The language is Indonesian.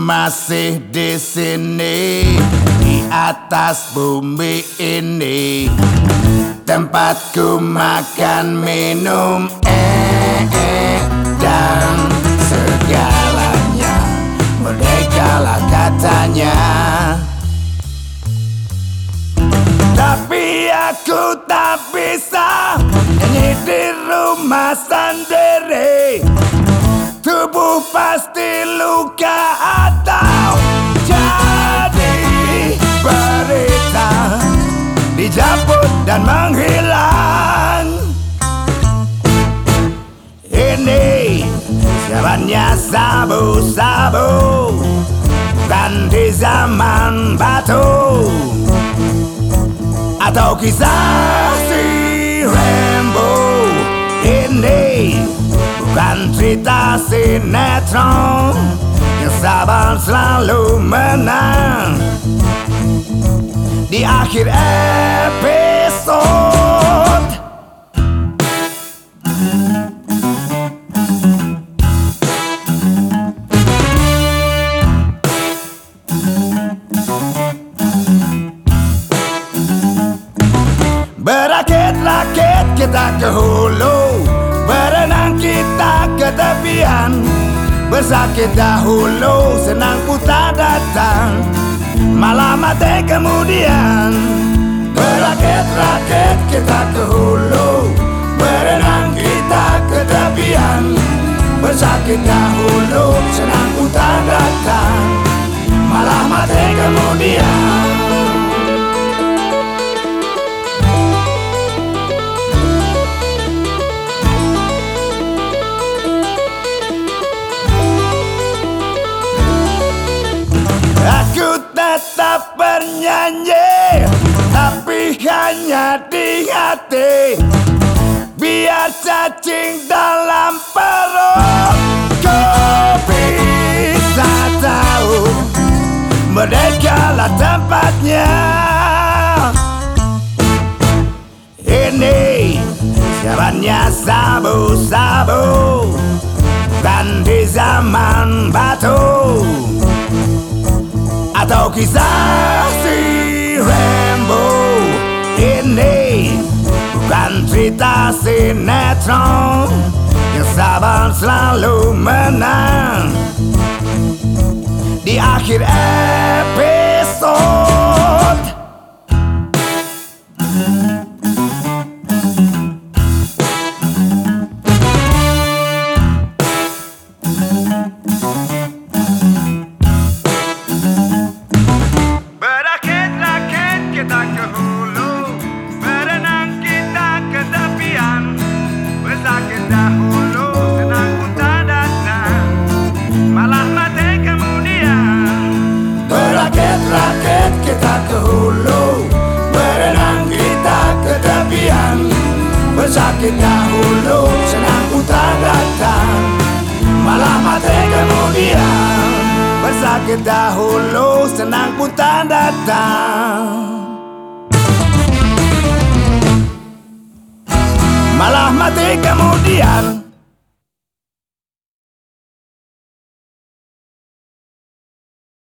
masih di sini, di atas bumi ini, tempatku makan minum dan segalanya merdekalah katanya. Tapi aku tak bisa nyanyi di rumah sendiri. Tubuh pasti luka atau jadi berita, dijemput dan menghilang. Ini zamannya sabu-sabu, dan di zaman batu, atau kisah si Rambo. Ini bukan cerita sinetron yang sabar selalu menang di akhir episode. Berakit-rakit kita ke hulu, berenang kita ke tepian. Bersakit dahulu, senang ku tak datang, malah mati kemudian. Berakit-rakit kita ke hulu, berenang kita ke tepian. Bersakit dahulu, senang ku tak datang, malah mati kemudian. Aku tetap bernyanyi, tapi hanya di hati, biar cacing dalam perut ku bisa tahu merdekalah tempatnya. Ini zamannya sabu-sabu, dan di zaman batu, atau kisah si Rambo. Ini bukan cerita sinetron yang sabar selalu menang di akhir episode. Kita ke hulu, berenang kita ke tepian. Bersakit dahulu, senang ku tak datang, malah mati kemudian. Berakit-rakit kita ke hulu, berenang kita ke tepian. Bersakit dahulu, senang ku tak datang, malah mati kemudian. Bersakit dahulu, senang ku tak datang,